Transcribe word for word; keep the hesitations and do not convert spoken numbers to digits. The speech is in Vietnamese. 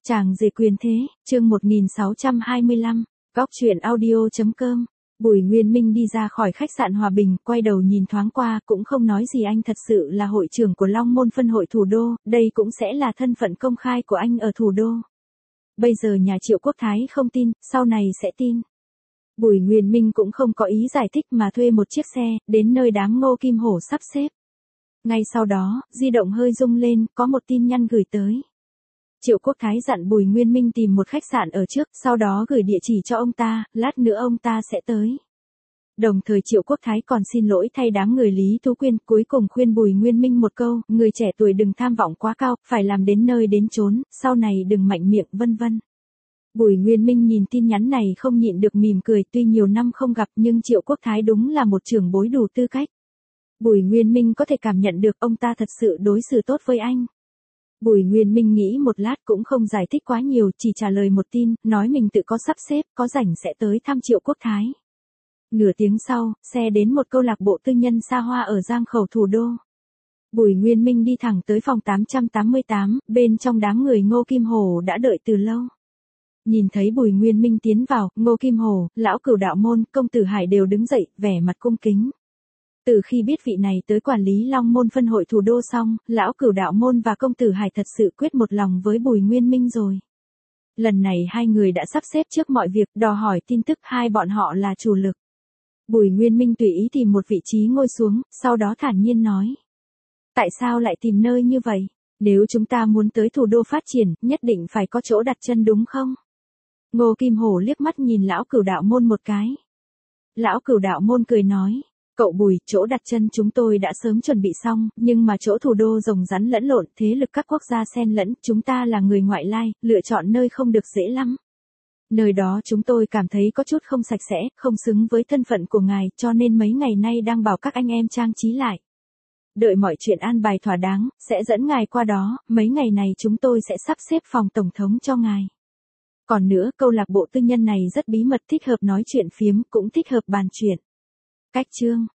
Chàng rể quyền thế, chương một nghìn sáu trăm hai mươi lăm, góc truyện audio chấm com. Bùi Nguyên Minh đi ra khỏi khách sạn Hòa Bình, quay đầu nhìn thoáng qua, cũng không nói gì. Anh thật sự là hội trưởng của Long Môn phân hội thủ đô, đây cũng sẽ là thân phận công khai của anh ở thủ đô. Bây giờ nhà Triệu Quốc Thái không tin, sau này sẽ tin. Bùi Nguyên Minh cũng không có ý giải thích mà thuê một chiếc xe, đến nơi đám Ngô Kim Hổ sắp xếp. Ngay sau đó, di động hơi rung lên, có một tin nhắn gửi tới. Triệu Quốc Thái dặn Bùi Nguyên Minh tìm một khách sạn ở trước, sau đó gửi địa chỉ cho ông ta, lát nữa ông ta sẽ tới. Đồng thời Triệu Quốc Thái còn xin lỗi thay đám người Lý Tú Quyên, cuối cùng khuyên Bùi Nguyên Minh một câu, người trẻ tuổi đừng tham vọng quá cao, phải làm đến nơi đến chốn, sau này đừng mạnh miệng vân vân. Bùi Nguyên Minh nhìn tin nhắn này không nhịn được mỉm cười, tuy nhiều năm không gặp nhưng Triệu Quốc Thái đúng là một trưởng bối đủ tư cách. Bùi Nguyên Minh có thể cảm nhận được ông ta thật sự đối xử tốt với anh. Bùi Nguyên Minh nghĩ một lát cũng không giải thích quá nhiều, chỉ trả lời một tin, nói mình tự có sắp xếp, có rảnh sẽ tới thăm Triệu Quốc Thái. Nửa tiếng sau, xe đến một câu lạc bộ tư nhân xa hoa ở Giang Khẩu thủ đô. Bùi Nguyên Minh đi thẳng tới phòng tám trăm tám mươi tám, bên trong đám người Ngô Kim Hổ đã đợi từ lâu. Nhìn thấy Bùi Nguyên Minh tiến vào, Ngô Kim Hổ, lão Cửu Đạo Môn, công tử Hải đều đứng dậy, vẻ mặt cung kính. Từ khi biết vị này tới quản lý Long Môn phân hội thủ đô xong, lão Cửu Đạo Môn và công tử Hải thật sự quyết một lòng với Bùi Nguyên Minh rồi. Lần này hai người đã sắp xếp trước mọi việc, đòi hỏi tin tức, hai bọn họ là chủ lực. Bùi Nguyên Minh tùy ý tìm một vị trí ngồi xuống, sau đó thản nhiên nói. Tại sao lại tìm nơi như vậy? Nếu chúng ta muốn tới thủ đô phát triển, nhất định phải có chỗ đặt chân đúng không? Ngô Kim Hổ liếc mắt nhìn lão Cửu Đạo Môn một cái. Lão Cửu Đạo Môn cười nói. Cậu Bùi, chỗ đặt chân chúng tôi đã sớm chuẩn bị xong, nhưng mà chỗ thủ đô rồng rắn lẫn lộn, thế lực các quốc gia xen lẫn, chúng ta là người ngoại lai, lựa chọn nơi không được dễ lắm. Nơi đó chúng tôi cảm thấy có chút không sạch sẽ, không xứng với thân phận của ngài, cho nên mấy ngày nay đang bảo các anh em trang trí lại. Đợi mọi chuyện an bài thỏa đáng, sẽ dẫn ngài qua đó, mấy ngày này chúng tôi sẽ sắp xếp phòng tổng thống cho ngài. Còn nữa, câu lạc bộ tư nhân này rất bí mật, thích hợp nói chuyện phiếm, cũng thích hợp bàn chuyện. Cách chương